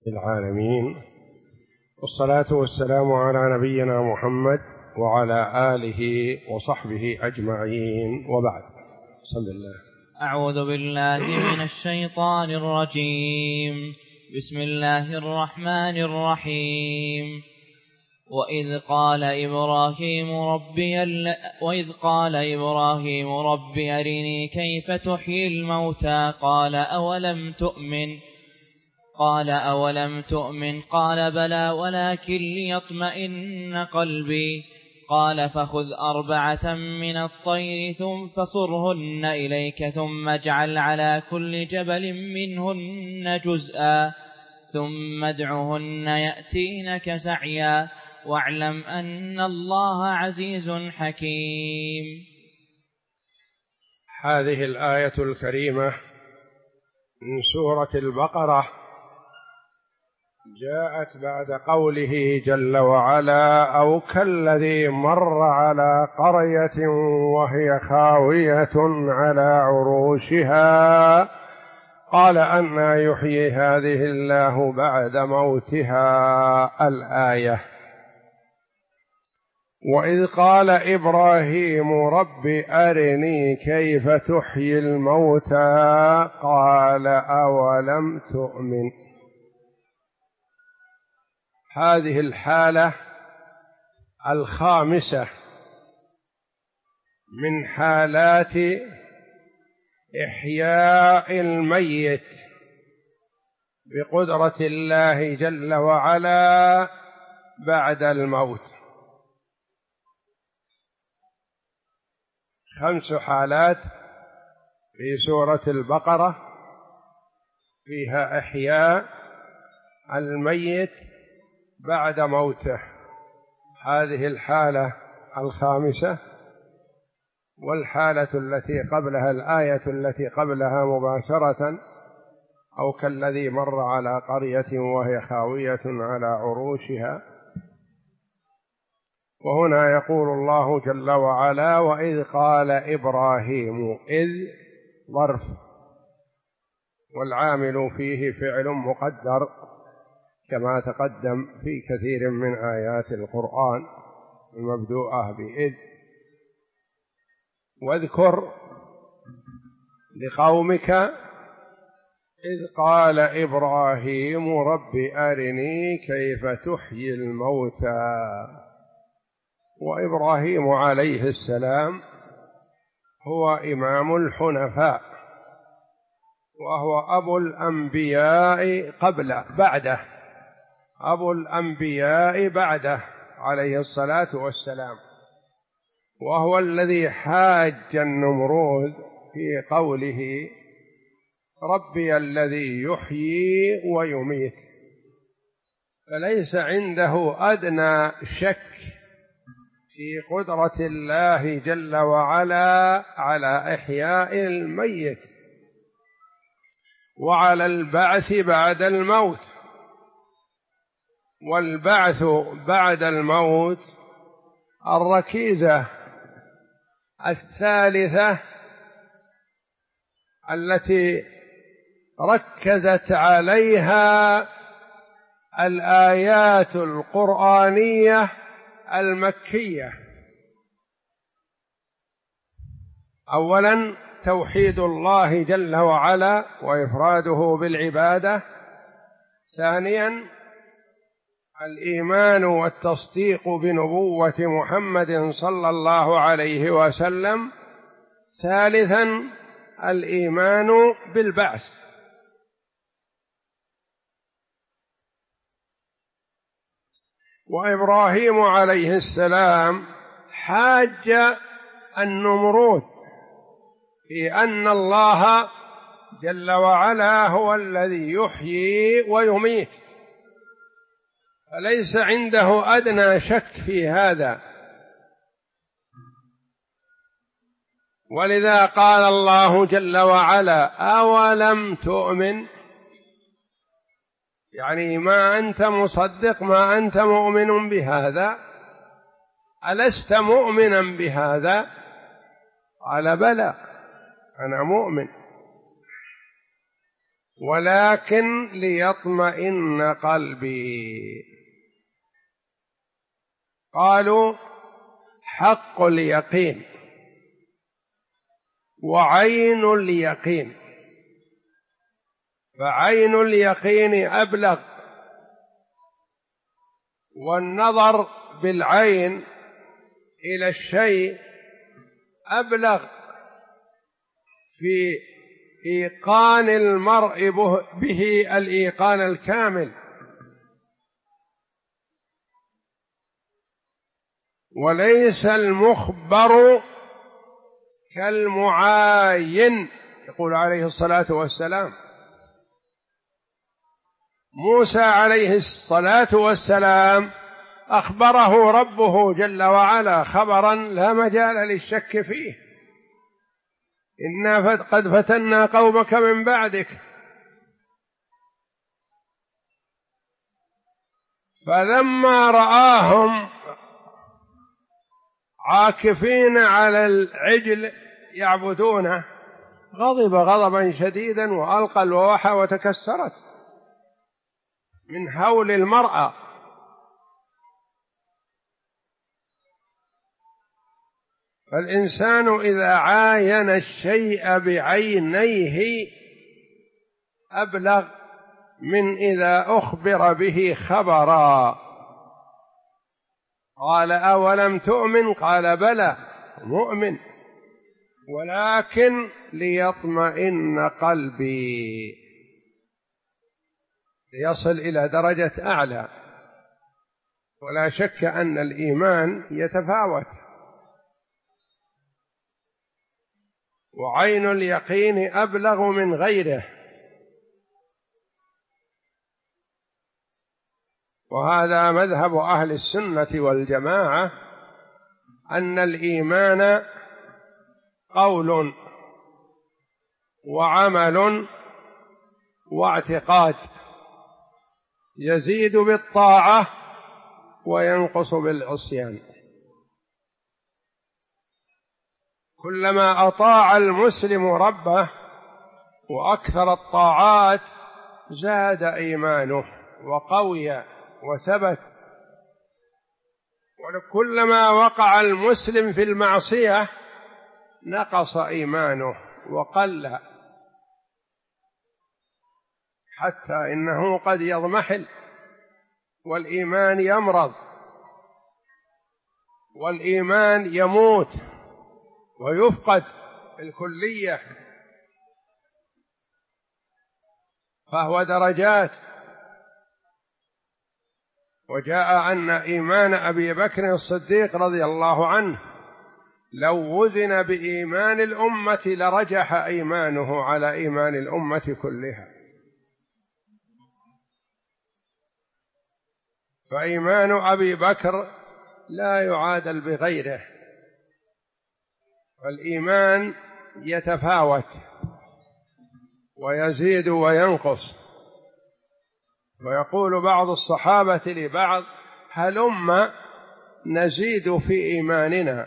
العالمين، والصلاة والسلام على نبينا محمد وعلى آله وصحبه أجمعين، وبعد. بسم الله. أعوذ بالله من الشيطان الرجيم. بسم الله الرحمن الرحيم. وإذ قال إبراهيم رب أرني كيف تحيي الموتى قال أولم تؤمن قال بلى ولكن ليطمئن قلبي قال فخذ 4 من الطير فصرهن إليك ثم اجعل على كل جبل منهن جزءا ثم ادعهن يأتينك سعيا واعلم أن الله عزيز حكيم. هذه الآية الكريمة من سورة البقرة جاءت بعد قوله جل وعلا: أو كالذي مر على قرية وهي خاوية على عروشها قال أنى يحيي هذه الله بعد موتها. الآية. وإذ قال إبراهيم رب أرني كيف تحيي الموتى قال أولم تؤمن. هذه الحالة الخامسة من حالات إحياء الميت بقدرة الله جل وعلا بعد الموت. 5 حالات في سورة البقرة فيها إحياء الميت بعد موته. هذه الحالة الخامسة، والحالة التي قبلها الآية التي قبلها مباشرة: أو كالذي مر على قرية وهي خاوية على عروشها. وهنا يقول الله جل وعلا: وإذ قال إبراهيم. إذ ظرف، والعامل فيه فعل مقدر كما تقدم في كثير من آيات القرآن المبدوءة بإذ. واذكر لقومك إذ قال إبراهيم رب أرني كيف تحيي الموتى. وإبراهيم عليه السلام هو إمام الحنفاء، وهو أبو الأنبياء بعده، أبو الأنبياء بعده عليه الصلاة والسلام، وهو الذي حاج النمرود في قوله ربي الذي يحيي ويميت. فليس عنده أدنى شك في قدرة الله جل وعلا على إحياء الميت وعلى البعث بعد الموت. والبعث بعد الموت الركيزة الثالثة التي ركزت عليها الآيات القرآنية المكية. أولاً توحيد الله جل وعلا وإفراده بالعبادة. ثانياً الإيمان والتصديق بنبوة محمد صلى الله عليه وسلم. ثالثاً الإيمان بالبعث. وإبراهيم عليه السلام حاج النمرود في أن الله جل وعلا هو الذي يحيي ويميت، فليس عنده أدنى شك في هذا. ولذا قال الله جل وعلا: أولم تؤمن، يعني ما أنت مصدق، ما أنت مؤمن بهذا، ألست مؤمنا بهذا؟ قال بلى أنا مؤمن. ولكن ليطمئن قلبي. قالوا حق اليقين وعين اليقين، فعين اليقين أبلغ، والنظر بالعين إلى الشيء أبلغ في إيقان المرء به الإيقان الكامل، وليس المخبر كالمعاين، يقول عليه الصلاة والسلام. موسى عليه الصلاة والسلام أخبره ربه جل وعلا خبرا لا مجال للشك فيه: إنا قد فتنا قومك من بعدك. فلما رآهم عاكفين على العجل يعبدونه غضب غضبا شديدا وألقى الألواح وتكسرت من هول المرأة. فالإنسان إذا عاين الشيء بعينيه أبلغ من إذا أخبر به خبرا. قال أولم تؤمن؟ قال بلى مؤمن، ولكن ليطمئن قلبي، ليصل إلى درجة أعلى. ولا شك أن الإيمان يتفاوت، وعين اليقين أبلغ من غيره. وهذا مذهب أهل السنة والجماعة، أن الإيمان قول وعمل واعتقاد، يزيد بالطاعة وينقص بالعصيان. كلما أطاع المسلم ربه وأكثر الطاعات زاد إيمانه وقوي وثبت، وكلما وقع المسلم في المعصية نقص إيمانه وقل، حتى إنه قد يضمحل والإيمان يمرض والإيمان يموت ويفقد الكلية. فهو درجات. وجاء أن إيمان أبي بكر الصديق رضي الله عنه لو وزن بإيمان الأمة لرجح إيمانه على إيمان الأمة كلها. فإيمان أبي بكر لا يعادل بغيره، فالإيمان يتفاوت ويزيد وينقص. ويقول بعض الصحابة لبعض: هلم نزيد في إيماننا،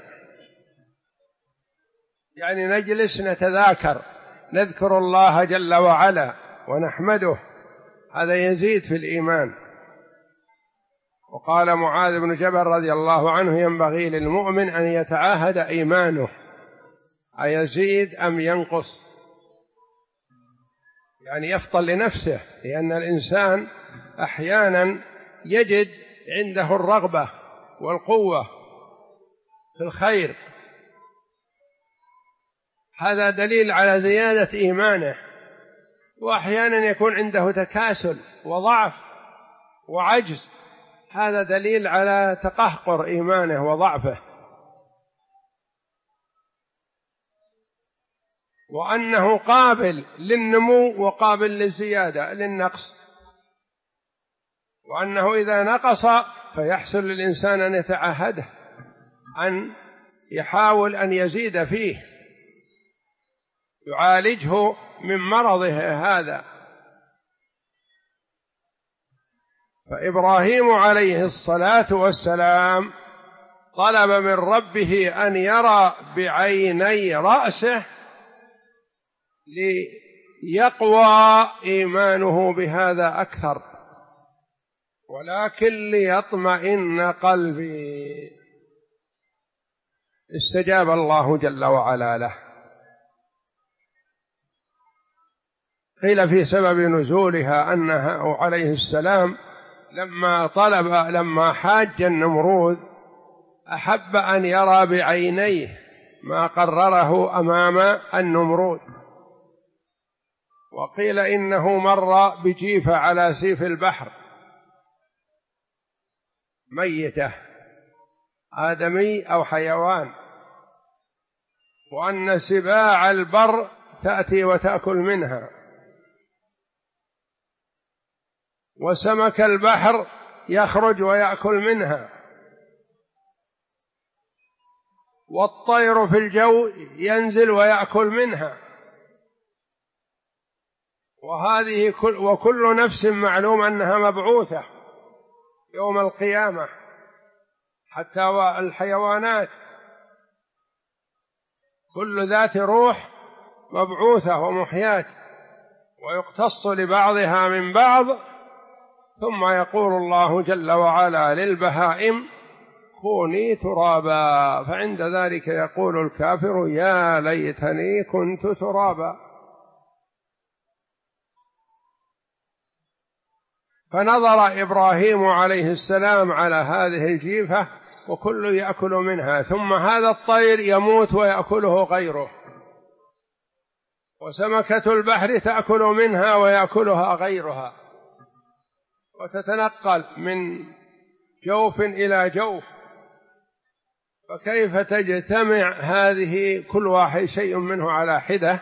يعني نجلس نتذاكر، نذكر الله جل وعلا ونحمده، هذا يزيد في الإيمان. وقال معاذ بن جبل رضي الله عنه: ينبغي للمؤمن أن يتعاهد إيمانه أيزيد أم ينقص، يعني يفطن لنفسه، لأن الإنسان أحيانا يجد عنده الرغبة والقوة في الخير، هذا دليل على زيادة إيمانه. وأحيانا يكون عنده تكاسل وضعف وعجز، هذا دليل على تقهقر إيمانه وضعفه، وأنه قابل للنمو وقابل للزيادة للنقص، وأنه إذا نقص فيحصل للإنسان أن يتعهده، أن يحاول أن يزيد فيه، يعالجه من مرضه هذا. فإبراهيم عليه الصلاة والسلام طلب من ربه أن يرى بعيني رأسه يقوى إيمانه بهذا أكثر، ولكن ليطمئن قلبي. استجاب الله جل وعلا له. قيل في سبب نزولها أنها عليه السلام لما حاج النمرود أحب أن يرى بعينيه ما قرره أمام النمرود. وقيل إنه مر بجيفة على سيف البحر ميتة، آدمي أو حيوان، وأن سباع البر تأتي وتأكل منها، وسمك البحر يخرج ويأكل منها، والطير في الجو ينزل ويأكل منها. وكل نفس معلوم أنها مبعوثة يوم القيامة، حتى الحيوانات كل ذات روح مبعوثة ومحياة، ويقتص لبعضها من بعض. ثم يقول الله جل وعلا للبهائم كوني ترابا، فعند ذلك يقول الكافر يا ليتني كنت ترابا. فنظر إبراهيم عليه السلام على هذه الجيفة وكل يأكل منها، ثم هذا الطير يموت ويأكله غيره، وسمكة البحر تأكل منها ويأكلها غيرها، وتتنقل من جوف إلى جوف، فكيف تجتمع هذه كل واحد شيء منه على حدة؟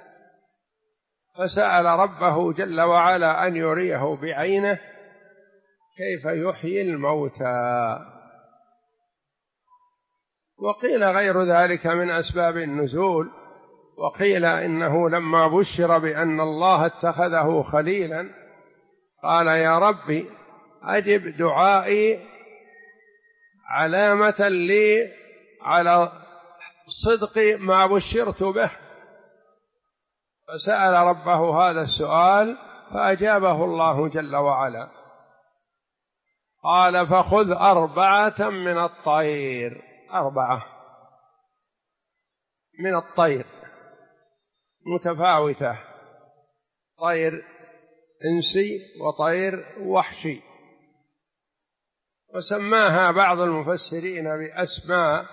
فسأل ربه جل وعلا أن يريه بعينه كيف يحيي الموتى. وقيل غير ذلك من أسباب النزول. وقيل إنه لما بشر بأن الله اتخذه خليلا قال يا ربي أجب دعائي علامة لي على صدق ما بشرت به، فسأل ربه هذا السؤال فأجابه الله جل وعلا. قال فخذ 4 من الطير، 4 من الطير متفاوتة، طير إنسي وطير وحشي، وسماها بعض المفسرين بأسماء،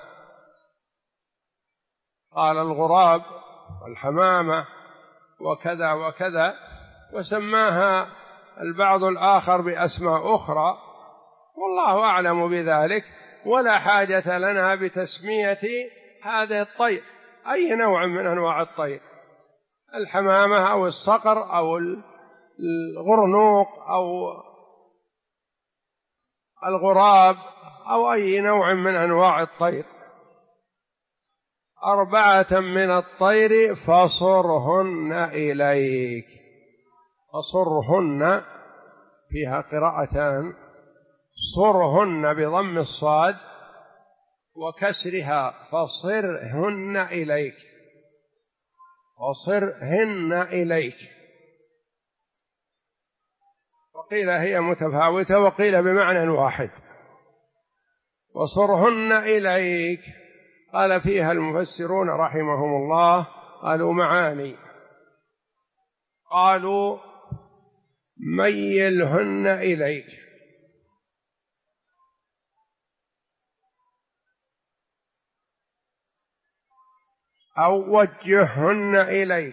قال الغراب والحمامة وكذا وكذا، وسماها البعض الآخر بأسماء أخرى، والله أعلم بذلك، ولا حاجة لنا بتسمية هذا الطير أي نوع من أنواع الطير، الحمامة أو الصقر أو الغرنوق أو الغراب أو أي نوع من أنواع الطير. 4 من الطير فصرهن إليك، فصرهن فيها قراءتان، صرهن بضم الصاد وكسرها، فصرهن إليك، فصرهن إليك. وقيل هي متفاوتة وقيل بمعنى واحد. وصرهن إليك قال فيها المفسرون رحمهم الله قالوا معاني، قالوا ميلهن إليك، أو وجههن إليك،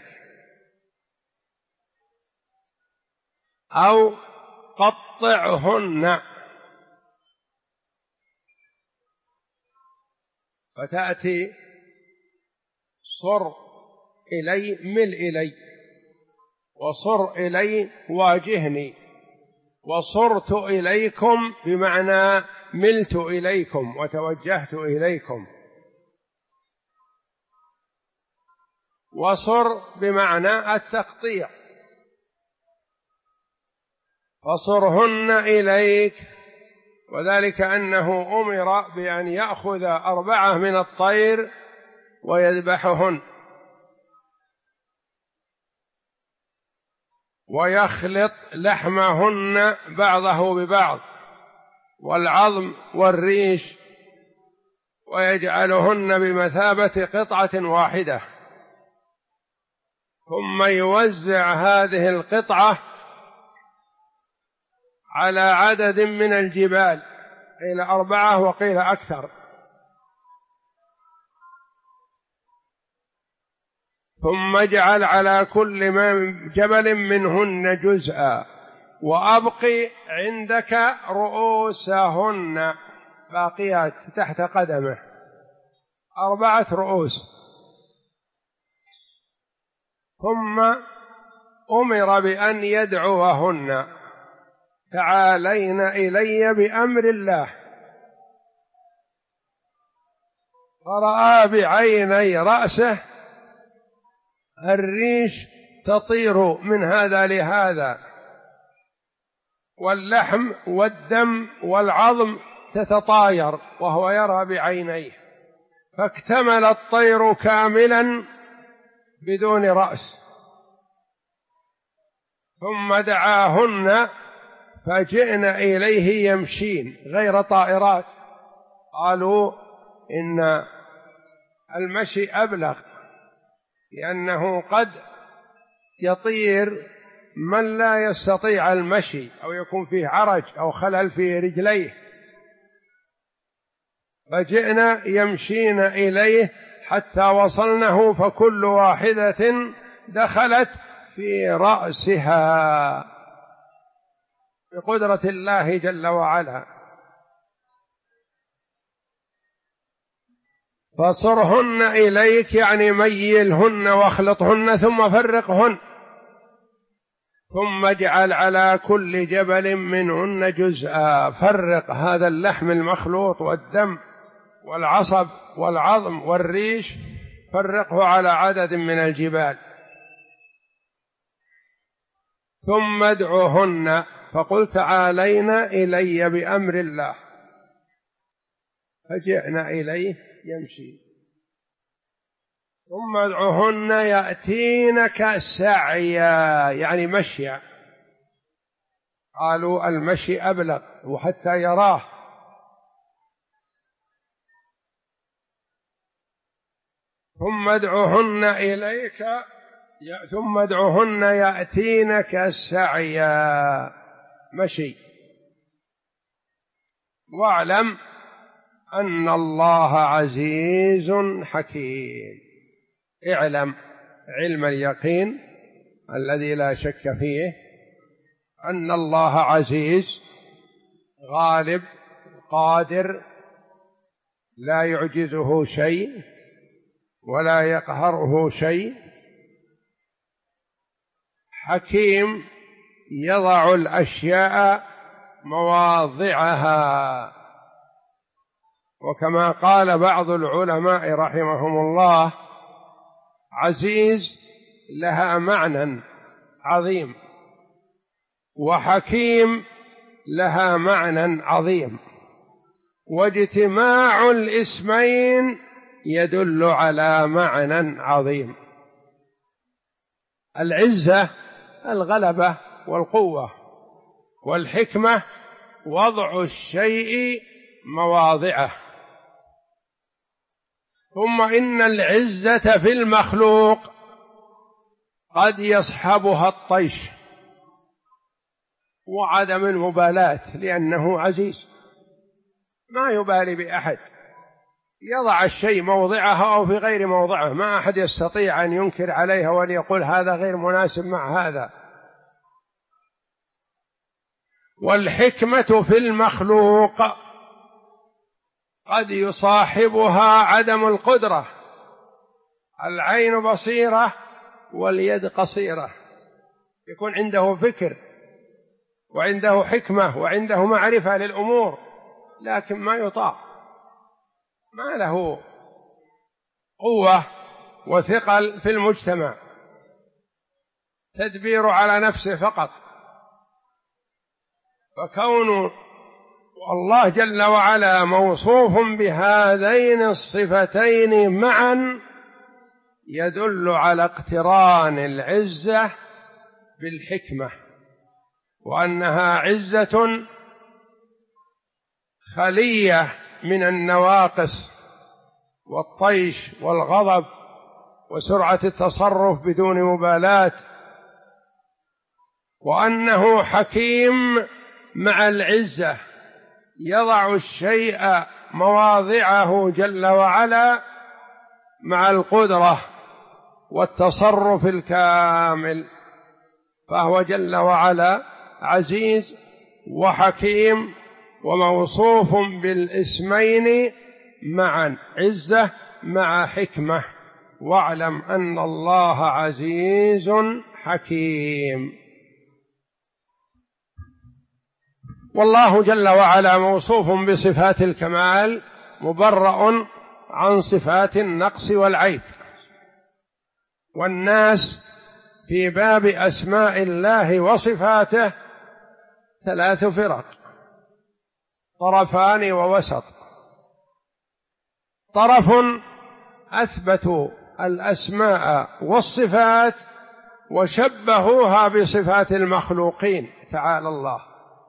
أو قطعهن، فتأتي صر إلي مل إلي، وصر إلي واجهني، وصرت إليكم بمعنى ملت إليكم وتوجهت إليكم، وصر بمعنى التقطيع. فصرهن إليك، وذلك أنه أمر بأن يأخذ 4 من الطير ويذبحهن، ويخلط لحمهن بعضه ببعض والعظم والريش ويجعلهن بمثابة قطعة واحدة، ثم يوزع هذه القطعة على عدد من الجبال، قيل 4 وقيل أكثر، ثم اجعل على كل جبل منهن جزءا، وأبق عندك رؤوسهن باقيات تحت قدمه، 4 رؤوس. ثم أمر بأن يدعوهن: تعالين إلي بأمر الله. فرأى بعيني رأسه الريش تطير من هذا لهذا، واللحم والدم والعظم تتطاير وهو يرى بعينيه، فاكتمل الطير كاملا بدون رأس. ثم دعاهن فجئن إليه يمشين غير طائرات. قالوا إن المشي أبلغ، لأنه قد يطير من لا يستطيع المشي أو يكون فيه عرج أو خلل في رجليه، فجئنا يمشين إليه حتى وصلنه، فكل واحدة دخلت في رأسها بقدرة الله جل وعلا. فصرهن إليك يعني ميلهن واخلطهن ثم فرقهن، ثم اجعل على كل جبل منهن جزءا، فرق هذا اللحم المخلوط والدم والعصب والعظم والريش، فرقه على عدد من الجبال. ثم ادعوهن، فقل تعالين إلي بأمر الله، فجئنا إليه يمشي. ثم ادعوهن يأتينك سعيا يعني مشيا. قالوا المشي أبلغ وحتى يراه. ثم ادعوهن إليك، ثم ادعوهن يأتينك سعيا مشي. واعلم أن الله عزيز حكيم. اعلم علم اليقين الذي لا شك فيه أن الله عزيز غالب قادر، لا يعجزه شيء ولا يقهره شيء، حكيم يضع الأشياء مواضعها. وكما قال بعض العلماء رحمهم الله: عزيز لها معنى عظيم، وحكيم لها معنى عظيم، واجتماع الاسمين يدل على معنى عظيم. العزة الغلبة والقوة، والحكمة وضع الشيء مواضعه. ثم إن العزة في المخلوق قد يصحبها الطيش وعدم المبالاة، لأنه عزيز ما يبالي بأحد، يضع الشيء موضعه أو في غير موضعه، ما أحد يستطيع أن ينكر عليها وأن يقول هذا غير مناسب مع هذا. والحكمة في المخلوق قد يصاحبها عدم القدرة، العين بصيرة واليد قصيرة، يكون عنده فكر وعنده حكمة وعنده معرفة للأمور، لكن ما يطاع، ما له قوة وثقل في المجتمع، تدبير على نفسه فقط. فكون الله جل وعلا موصوف بهذين الصفتين معا يدل على اقتران العزة بالحكمة، وأنها عزة خلية من النواقص والطيش والغضب وسرعة التصرف بدون مبالاة، وأنه حكيم مع العزة يضع الشيء مواضعه جل وعلا مع القدرة والتصرف الكامل، فهو جل وعلا عزيز وحكيم وموصوف بالاسمين معا، عزة مع حكمة. واعلم أن الله عزيز حكيم. والله جل وعلا موصوف بصفات الكمال مبرأ عن صفات النقص والعيب. والناس في باب أسماء الله وصفاته 3 فرق، طرفان ووسط. طرف أثبتوا الأسماء والصفات وشبهوها بصفات المخلوقين تعالى الله،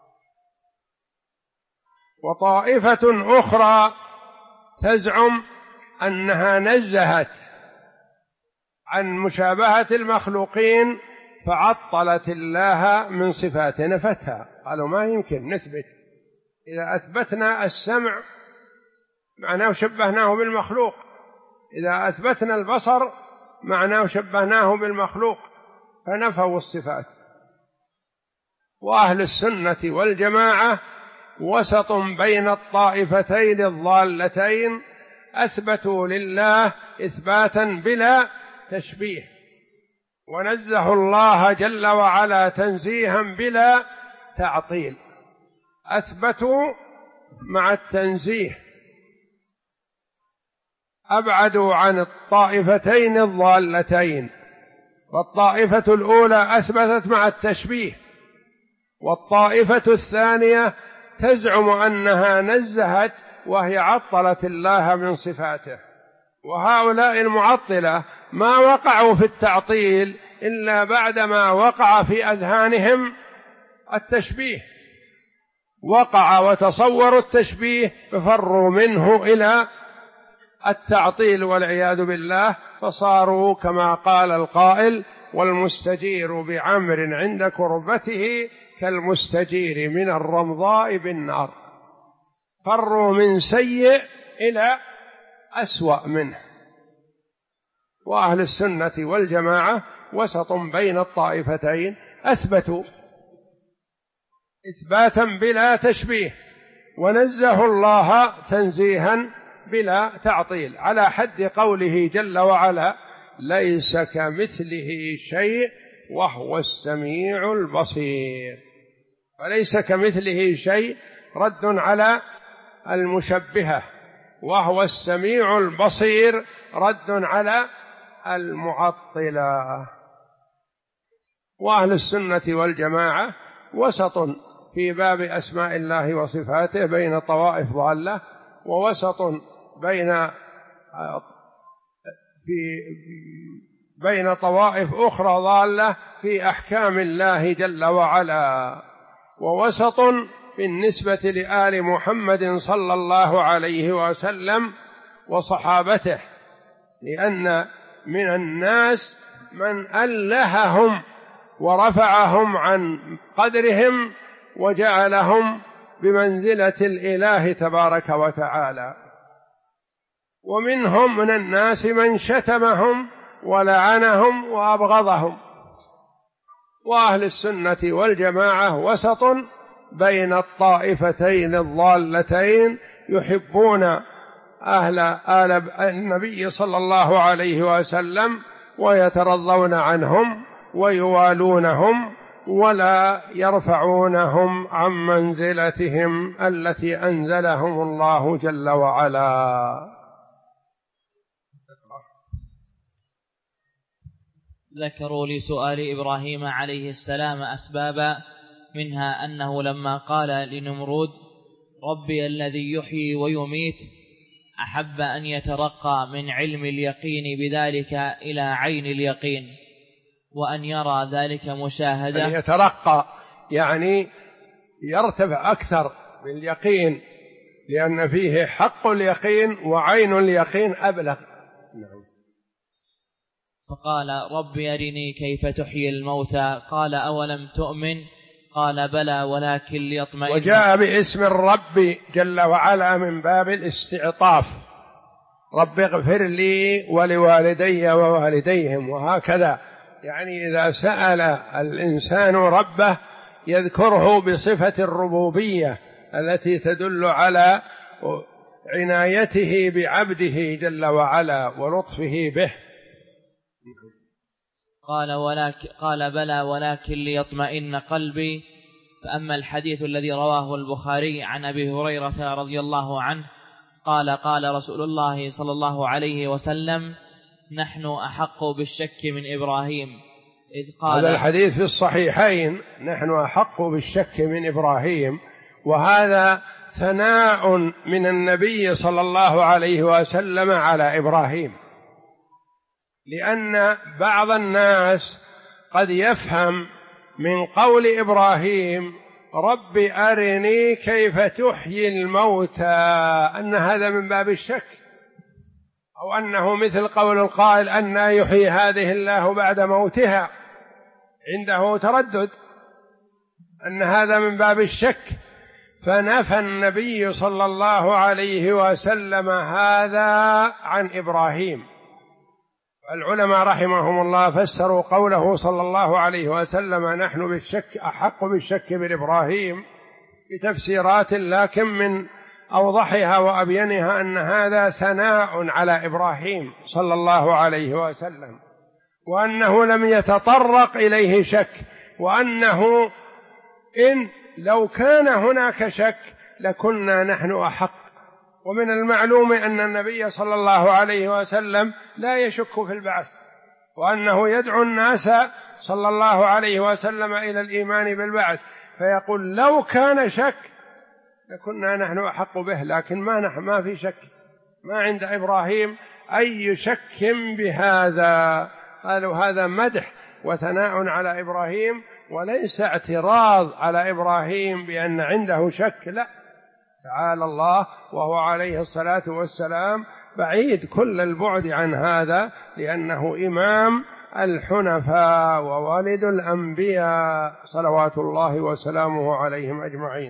وطائفة أخرى تزعم أنها نزهت عن مشابهة المخلوقين فعطلت الله من صفاته، نفتها. قالوا ما يمكن نثبت، إذا أثبتنا السمع معناه شبهناه بالمخلوق، إذا أثبتنا البصر معناه شبهناه بالمخلوق، فنفوا الصفات. وأهل السنة والجماعة وسط بين الطائفتين الضالتين، أثبتوا لله إثباتا بلا تشبيه، ونزهوا الله جل وعلا تنزيها بلا تعطيل. أثبتوا مع التنزيه، أبعدوا عن الطائفتين الضالتين. فالطائفة الأولى أثبتت مع التشبيه، والطائفة الثانية تزعم أنها نزهت وهي عطلت الله من صفاته. وهؤلاء المعطلة ما وقعوا في التعطيل إلا بعدما وقع في أذهانهم التشبيه، وقع وتصوروا التشبيه ففروا منه إلى التعطيل والعياذ بالله، فصاروا كما قال القائل: والمستجير بعمر عند كربته كالمستجير من الرمضاء بالنار. فروا من سيء إلى أسوأ منه. وأهل السنة والجماعة وسط بين الطائفتين، أثبتوا إثباتا بلا تشبيه، ونزهوا الله تنزيها بلا تعطيل، على حد قوله جل وعلا: ليس كمثله شيء وهو السميع البصير. فليس كمثله شيء رد على المشبهة، وهو السميع البصير رد على المعطلة. وأهل السنة والجماعة وسط في باب أسماء الله وصفاته بين طوائف ضالة، ووسط بين طوائف أخرى ضالة في أحكام الله جل وعلا، ووسط بالنسبة لآل محمد صلى الله عليه وسلم وصحابته، لأن من الناس من ألههم ورفعهم عن قدرهم وجعلهم بمنزلة الإله تبارك وتعالى، ومنهم من الناس من شتمهم ولعنهم وأبغضهم. وأهل السنة والجماعة وسط بين الطائفتين الضالتين، يحبون آل النبي صلى الله عليه وسلم ويترضون عنهم ويوالونهم، ولا يرفعونهم عن منزلتهم التي أنزلهم الله جل وعلا. ذكروا لسؤال إبراهيم عليه السلام أسبابا، منها أنه لما قال لنمرود: ربي الذي يحيي ويميت، أحب أن يترقى من علم اليقين بذلك إلى عين اليقين، وأن يرى ذلك مشاهدة، أن يترقى يعني يرتفع أكثر باليقين، لأن فيه حق اليقين وعين اليقين أبلغ. نعم. فقال رب أرني كيف تحيي الموتى، قال أولم تؤمن، قال بلى ولكن ليطمئن. وجاء باسم الرب جل وعلا من باب الاستعطاف، رب اغفر لي ولوالدي ووالديهم، وهكذا يعني إذا سأل الإنسان ربه يذكره بصفة الربوبية التي تدل على عنايته بعبده جل وعلا ولطفه به. قال بلى ولكن ليطمئن قلبي. فأما الحديث الذي رواه البخاري عن أبي هريرة رضي الله عنه قال قال رسول الله صلى الله عليه وسلم نحن أحق بالشك من إبراهيم إذ قال. هذا الحديث في الصحيحين، نحن أحق بالشك من إبراهيم، وهذا ثناء من النبي صلى الله عليه وسلم على إبراهيم، لأن بعض الناس قد يفهم من قول إبراهيم رب أرني كيف تحيي الموتى أن هذا من باب الشك، أو أنه مثل قول القائل أن يحيي هذه الله بعد موتها، عنده تردد أن هذا من باب الشك، فنفى النبي صلى الله عليه وسلم هذا عن إبراهيم. العلماء رحمهم الله فسروا قوله صلى الله عليه وسلم نحن بالشك أحق بالشك من إبراهيم بتفسيرات، لكن من أوضحها وأبينها أن هذا ثناء على إبراهيم صلى الله عليه وسلم، وأنه لم يتطرق إليه شك، وأنه إن لو كان هناك شك لكنا نحن أحق. ومن المعلوم أن النبي صلى الله عليه وسلم لا يشك في البعث، وأنه يدعو الناس صلى الله عليه وسلم إلى الإيمان بالبعث، فيقول لو كان شك لكنا نحن أحق به، لكن ما في شك، ما عند إبراهيم أي شك بهذا. قالوا هذا مدح وثناء على إبراهيم، وليس اعتراض على إبراهيم بأن عنده شك، لا، تعالى الله وهو عليه الصلاة والسلام بعيد كل البعد عن هذا، لأنه إمام الحنفاء ووالد الأنبياء صلوات الله وسلامه عليهم أجمعين.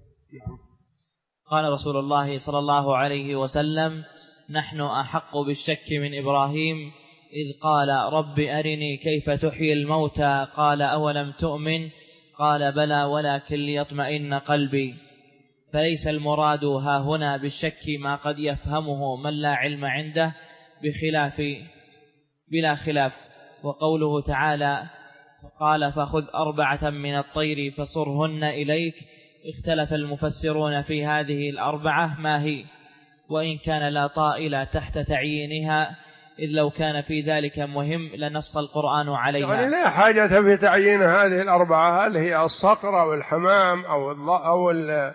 قال رسول الله صلى الله عليه وسلم نحن أحق بالشك من إبراهيم إذ قال رب أرني كيف تحيي الموتى، قال أولم تؤمن، قال بلى ولكن ليطمئن قلبي. فليس المراد ها هنا بالشك ما قد يفهمه من لا علم عنده بلا خلاف. وقوله تعالى قال فخذ 4 من الطير فصرهن إليك، اختلف المفسرون في هذه 4 ما هي، وإن كان لا طائل تحت تعيينها، إذ لو كان في ذلك مهم لنص القرآن عليها. يعني لا حاجة في تعيين هذه 4، هل هي الصقر أو الحمام أو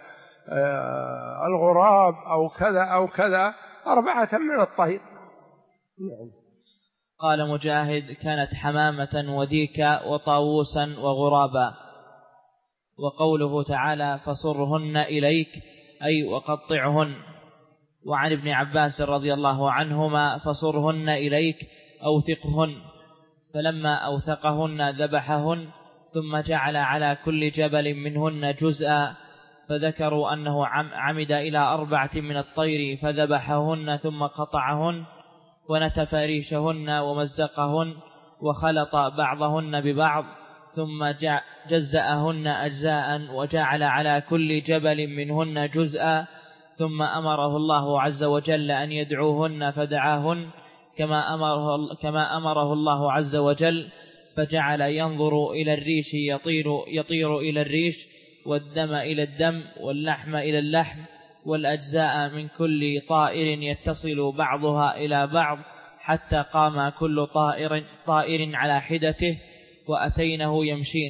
الغراب أو كذا أو كذا، 4 من الطير. قال مجاهد كانت حمامة وديكا وطاووسا وغرابا. وقوله تعالى فصرهن إليك أي وقطعهن. وعن ابن عباس رضي الله عنهما فصرهن إليك أوثقهن، فلما أوثقهن ذبحهن، ثم جعل على كل جبل منهن جزءا، فذكروا أنه عمد إلى 4 من الطير فذبحهن ثم قطعهن ونتف ريشهن ومزقهن وخلط بعضهن ببعض، ثم جزأهن أجزاء وجعل على كل جبل منهن جزءا، ثم أمره الله عز وجل أن يدعوهن فدعاهن كما أمره الله عز وجل، فجعل ينظر إلى الريش يطير إلى الريش، والدم إلى الدم، واللحم إلى اللحم، والأجزاء من كل طائر يتصل بعضها إلى بعض، حتى قام كل طائر على حدته وأتينه يمشين،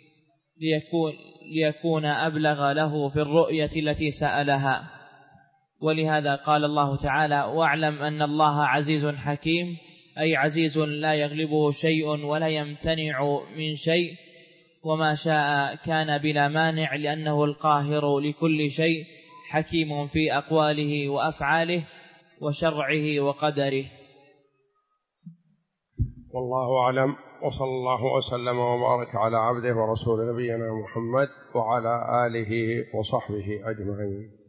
ليكون أبلغ له في الرؤية التي سألها. ولهذا قال الله تعالى واعلم أن الله عزيز حكيم، أي عزيز لا يغلبه شيء ولا يمتنع من شيء، وما شاء كان بلا مانع، لأنه القاهر لكل شيء، حكيم في أقواله وأفعاله وشرعه وقدره. والله أعلم، وصلى الله وسلم وبارك على عبده ورسول نبينا محمد وعلى آله وصحبه أجمعين.